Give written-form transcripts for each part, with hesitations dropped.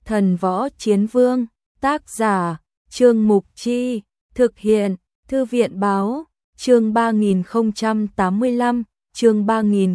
Thần Võ Chiến Vương, tác giả, Trương Mục Chi, thực hiện, Thư viện Báo, chương 3085, chương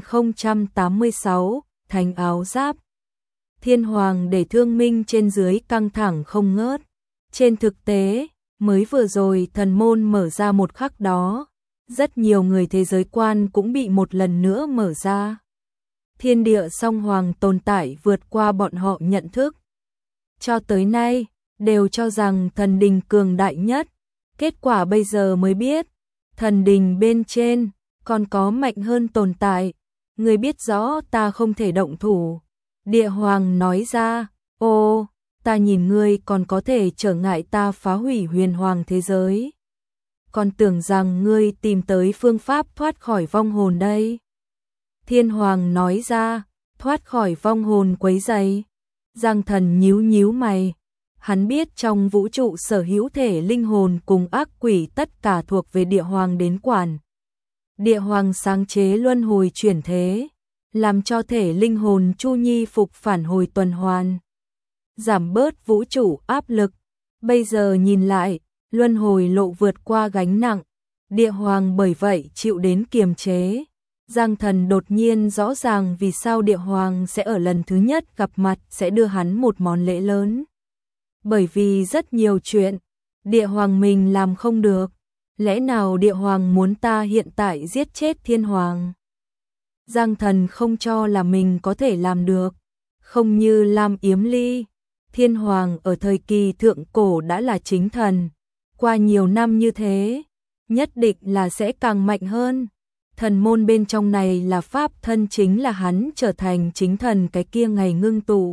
3086, Thánh Áo Giáp. Thiên Hoàng để thương minh trên dưới căng thẳng không ngớt. Trên thực tế, mới vừa rồi thần môn mở ra một khắc đó, rất nhiều người thế giới quan cũng bị một lần nữa mở ra. Thiên địa song hoàng tồn tại vượt qua bọn họ nhận thức. Cho tới nay, đều cho rằng thần đình cường đại nhất. Kết quả bây giờ mới biết, thần đình bên trên còn có mạnh hơn tồn tại. Người biết rõ ta không thể động thủ. Địa Hoàng nói ra, ô, ta nhìn ngươi còn có thể trở ngại ta phá hủy huyền hoàng thế giới. Còn tưởng rằng ngươi tìm tới phương pháp thoát khỏi vong hồn đây. Thiên Hoàng nói ra, thoát khỏi vong hồn quấy rầy. Giang Thần nhíu nhíu mày. Hắn biết trong vũ trụ sở hữu thể linh hồn cùng ác quỷ tất cả thuộc về Địa Hoàng đến quản. Địa Hoàng sáng chế luân hồi chuyển thế, làm cho thể linh hồn chu nhi phục phản hồi tuần hoàn, giảm bớt vũ trụ áp lực. Bây giờ nhìn lại, luân hồi lộ vượt qua gánh nặng, Địa Hoàng bởi vậy chịu đến kiềm chế. Giang Thần đột nhiên rõ ràng vì sao Địa Hoàng sẽ ở lần thứ nhất gặp mặt sẽ đưa hắn một món lễ lớn. Bởi vì rất nhiều chuyện, Địa Hoàng mình làm không được. Lẽ nào Địa Hoàng muốn ta hiện tại giết chết Thiên Hoàng? Giang Thần không cho là mình có thể làm được. Không như Lam Yếm Ly, Thiên Hoàng ở thời kỳ thượng cổ đã là chính thần. Qua nhiều năm như thế, nhất định là sẽ càng mạnh hơn. Thần môn bên trong này là pháp thân, chính là hắn trở thành chính thần cái kia ngày ngưng tụ.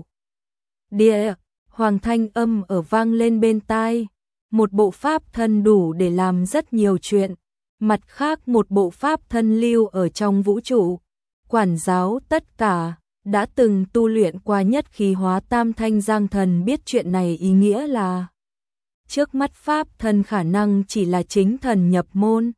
Địa Hoàng thanh âm ở vang lên bên tai. Một bộ pháp thân đủ để làm rất nhiều chuyện. Mặt khác một bộ pháp thân lưu ở trong vũ trụ, quản giáo tất cả, đã từng tu luyện qua nhất khí hóa tam thanh. Giang Thần biết chuyện này ý nghĩa là trước mắt pháp thân khả năng chỉ là chính thần nhập môn.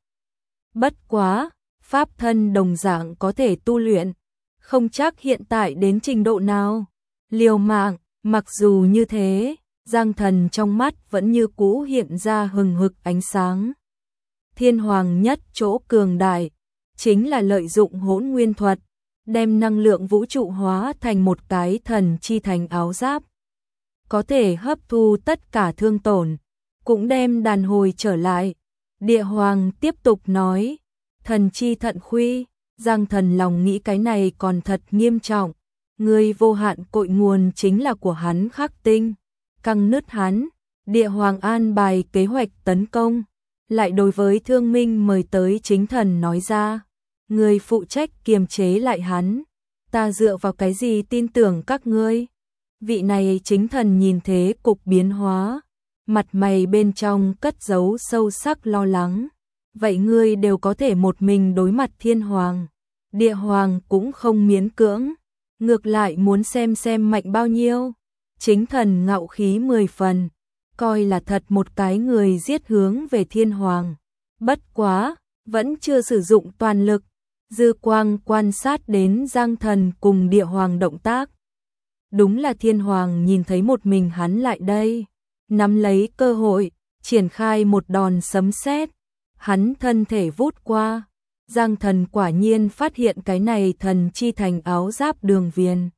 Bất quá, pháp thân đồng dạng có thể tu luyện, không chắc hiện tại đến trình độ nào. Liều mạng, mặc dù như thế, Giang Thần trong mắt vẫn như cũ hiện ra hừng hực ánh sáng. Thiên Hoàng nhất chỗ cường đại, chính là lợi dụng hỗn nguyên thuật, đem năng lượng vũ trụ hóa thành một cái thần chi thành áo giáp. Có thể hấp thu tất cả thương tổn, cũng đem đàn hồi trở lại. Địa Hoàng tiếp tục nói, thần chi thận khuy. Giang Thần lòng nghĩ cái này còn thật nghiêm trọng. Người vô hạn cội nguồn chính là của hắn khắc tinh. Căng nứt hắn, Địa Hoàng an bài kế hoạch tấn công, lại đối với Thương Minh mời tới chính thần nói ra, người phụ trách kiềm chế lại hắn, ta dựa vào cái gì tin tưởng các ngươi? Vị này chính thần nhìn thế cục biến hóa, mặt mày bên trong cất giấu sâu sắc lo lắng. Vậy ngươi đều có thể một mình đối mặt Thiên Hoàng. Địa Hoàng cũng không miễn cưỡng, ngược lại muốn xem mạnh bao nhiêu. Chính thần ngạo khí 10 phần, coi là thật một cái người giết hướng về Thiên Hoàng. Bất quá, vẫn chưa sử dụng toàn lực. Dư quang quan sát đến Giang Thần cùng Địa Hoàng động tác. Đúng là Thiên Hoàng nhìn thấy một mình hắn lại đây, nắm lấy cơ hội, triển khai một đòn sấm sét. Hắn thân thể vút qua, Giang Thần quả nhiên phát hiện cái này thần chi thành áo giáp đường viền.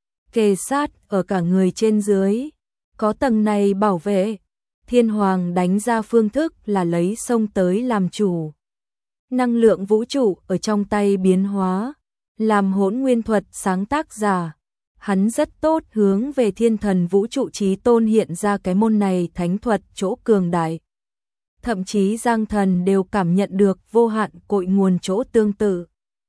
Kề sát ở cả người trên dưới, có tầng này bảo vệ. Thiên Hoàng đánh ra phương thức là lấy sông tới làm chủ. Năng lượng vũ trụ ở trong tay biến hóa, làm hỗn nguyên thuật sáng tác giả. Hắn rất tốt hướng về thiên thần vũ trụ chí tôn hiện ra cái môn này thánh thuật chỗ cường đại. Thậm chí Giang Thần đều cảm nhận được vô hạn cội nguồn chỗ tương tự.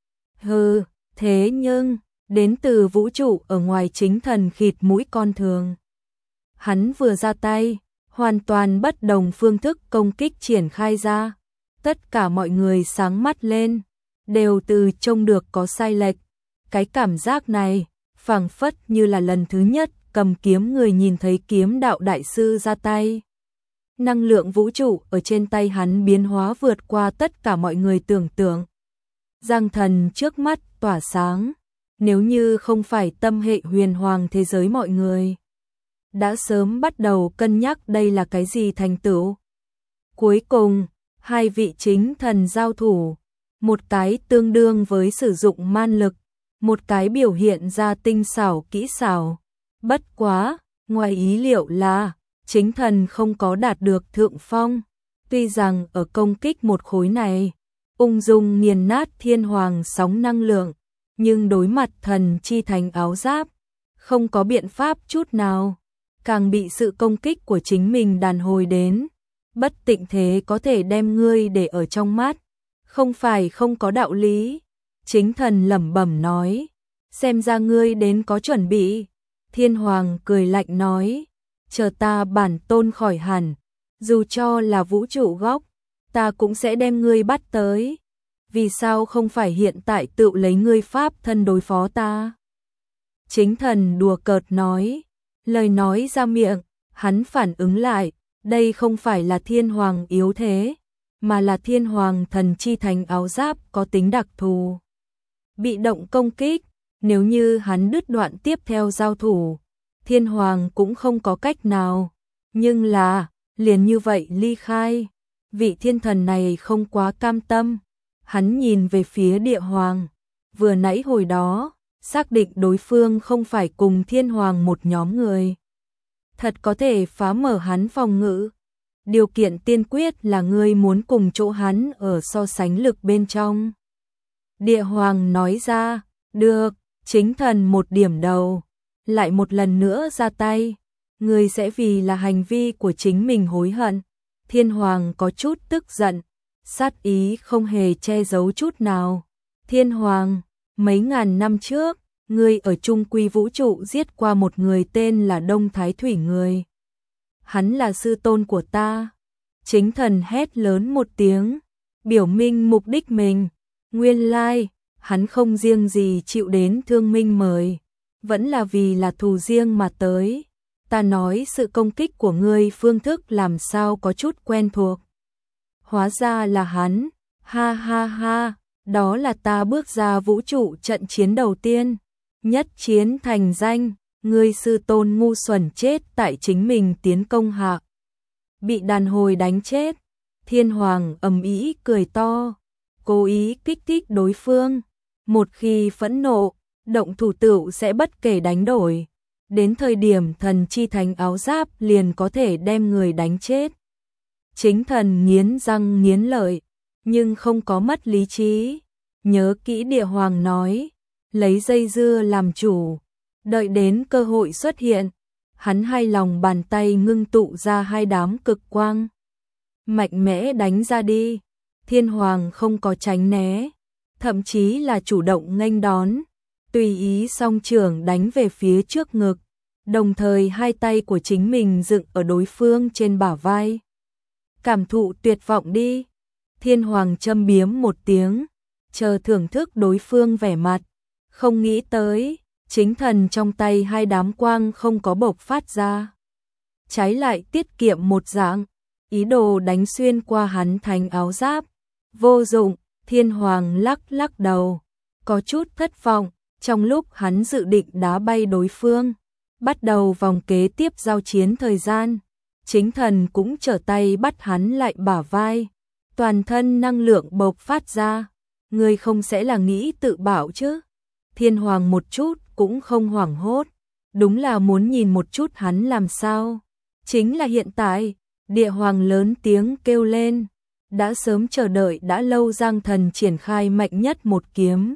Thế nhưng đến từ vũ trụ ở ngoài chính thần khịt mũi con thường. Hắn vừa ra tay, hoàn toàn bất đồng phương thức công kích triển khai ra. Tất cả mọi người sáng mắt lên, đều từ trông được có sai lệch. Cái cảm giác này, phảng phất như là lần thứ nhất cầm kiếm người nhìn thấy kiếm đạo đại sư ra tay. Năng lượng vũ trụ ở trên tay hắn biến hóa vượt qua tất cả mọi người tưởng tượng. Giang Thần trước mắt tỏa sáng. Nếu như không phải tâm hệ huyền hoàng thế giới mọi người, đã sớm bắt đầu cân nhắc đây là cái gì thành tựu. Cuối cùng, hai vị chính thần giao thủ, một cái tương đương với sử dụng man lực, một cái biểu hiện ra tinh xảo kỹ xảo. Bất quá, ngoài ý liệu là, chính thần không có đạt được thượng phong. Tuy rằng ở công kích một khối này, ung dung nghiền nát thiên hoàng sóng năng lượng, nhưng đối mặt thần chi thành áo giáp, không có biện pháp chút nào, càng bị sự công kích của chính mình đàn hồi đến. Bất tịnh thế có thể đem ngươi để ở trong mắt, không phải không có đạo lý. Chính thần lẩm bẩm nói, xem ra ngươi đến có chuẩn bị. Thiên hoàng cười lạnh nói, chờ ta bản tôn khỏi hẳn, dù cho là vũ trụ góc, ta cũng sẽ đem ngươi bắt tới. Vì sao không phải hiện tại tự lấy ngươi pháp thân đối phó ta? Chính thần đùa cợt nói, lời nói ra miệng, hắn phản ứng lại, đây không phải là thiên hoàng yếu thế, mà là thiên hoàng thần chi thành áo giáp có tính đặc thù. Bị động công kích, nếu như hắn đứt đoạn tiếp theo giao thủ, thiên hoàng cũng không có cách nào. Nhưng là, liền như vậy ly khai, vị thiên thần này không quá cam tâm. Hắn nhìn về phía địa hoàng, vừa nãy hồi đó, xác định đối phương không phải cùng thiên hoàng một nhóm người. Thật có thể phá mở hắn phòng ngự. Điều kiện tiên quyết là ngươi muốn cùng chỗ hắn ở so sánh lực bên trong. Địa hoàng nói ra, được, chính thần một điểm đầu, lại một lần nữa ra tay. Ngươi sẽ vì là hành vi của chính mình hối hận. Thiên hoàng có chút tức giận, sát ý không hề che giấu chút nào. Thiên hoàng, mấy ngàn năm trước, ngươi ở Trung Quy vũ trụ giết qua một người tên là Đông Thái Thủy người. Hắn là sư tôn của ta. Chính thần hét lớn một tiếng, biểu minh mục đích mình. Nguyên lai, hắn không riêng gì chịu đến thương minh mời, vẫn là vì là thù riêng mà tới. Ta nói sự công kích của ngươi phương thức làm sao có chút quen thuộc. Hóa ra là hắn, ha ha ha, đó là ta bước ra vũ trụ trận chiến đầu tiên. Nhất chiến thành danh, ngươi sư tôn ngu xuẩn chết tại chính mình tiến công hạ. Bị đàn hồi đánh chết, thiên hoàng ầm ĩ cười to, cố ý kích thích đối phương. Một khi phẫn nộ, động thủ tựu sẽ bất kể đánh đổi. Đến thời điểm thần chi thành áo giáp liền có thể đem người đánh chết. Chính thần nghiến răng nghiến lợi, nhưng không có mất lý trí. Nhớ kỹ địa hoàng nói, lấy dây dưa làm chủ, đợi đến cơ hội xuất hiện. Hắn hai lòng bàn tay ngưng tụ ra hai đám cực quang. Mạnh mẽ đánh ra đi. Thiên hoàng không có tránh né, thậm chí là chủ động nghênh đón. Tùy ý song trưởng đánh về phía trước ngực, đồng thời hai tay của chính mình dựng ở đối phương trên bả vai. Cảm thụ tuyệt vọng đi. Thiên hoàng châm biếm một tiếng, chờ thưởng thức đối phương vẻ mặt. Không nghĩ tới, chính thần trong tay hai đám quang không có bộc phát ra. Trái lại tiết kiệm một dạng, ý đồ đánh xuyên qua hắn thành áo giáp. Vô dụng, thiên hoàng lắc lắc đầu, có chút thất vọng. Trong lúc hắn dự định đá bay đối phương, bắt đầu vòng kế tiếp giao chiến thời gian, chính thần cũng trở tay bắt hắn lại bả vai. Toàn thân năng lượng bộc phát ra. Ngươi không sẽ là nghĩ tự bảo chứ? Thiên hoàng một chút cũng không hoảng hốt, đúng là muốn nhìn một chút hắn làm sao. Chính là hiện tại, địa hoàng lớn tiếng kêu lên, đã sớm chờ đợi đã lâu. Giang thần triển khai mạnh nhất một kiếm,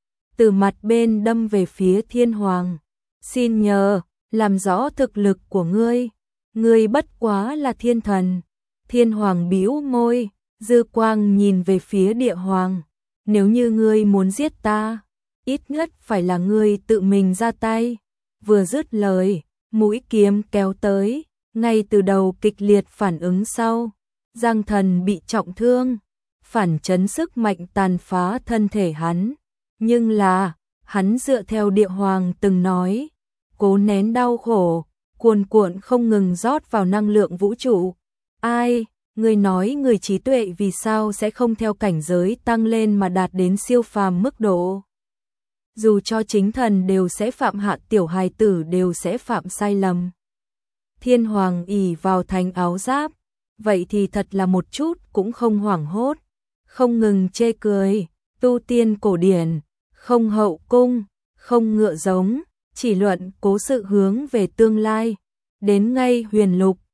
từ mặt bên đâm về phía thiên hoàng. Xin nhờ, làm rõ thực lực của ngươi, ngươi bất quá là thiên thần. Thiên hoàng bĩu môi, dư quang nhìn về phía địa hoàng, nếu như ngươi muốn giết ta, ít nhất phải là ngươi tự mình ra tay. Vừa dứt lời, mũi kiếm kéo tới, ngay từ đầu kịch liệt phản ứng sau, Giang thần bị trọng thương, phản chấn sức mạnh tàn phá thân thể hắn. Nhưng là, hắn dựa theo địa hoàng từng nói, cố nén đau khổ, cuồn cuộn không ngừng rót vào năng lượng vũ trụ. Ai, người nói người trí tuệ vì sao sẽ không theo cảnh giới tăng lên mà đạt đến siêu phàm mức độ? Dù cho chính thần đều sẽ phạm, hạ tiểu hài tử đều sẽ phạm sai lầm. Thiên Hoàng ỷ vào thành áo giáp, vậy thì thật là một chút cũng không hoảng hốt, không ngừng chê cười, tu tiên cổ điển, không hậu cung, không ngựa giống, chỉ luận cố sự hướng về tương lai, đến ngay huyền lục,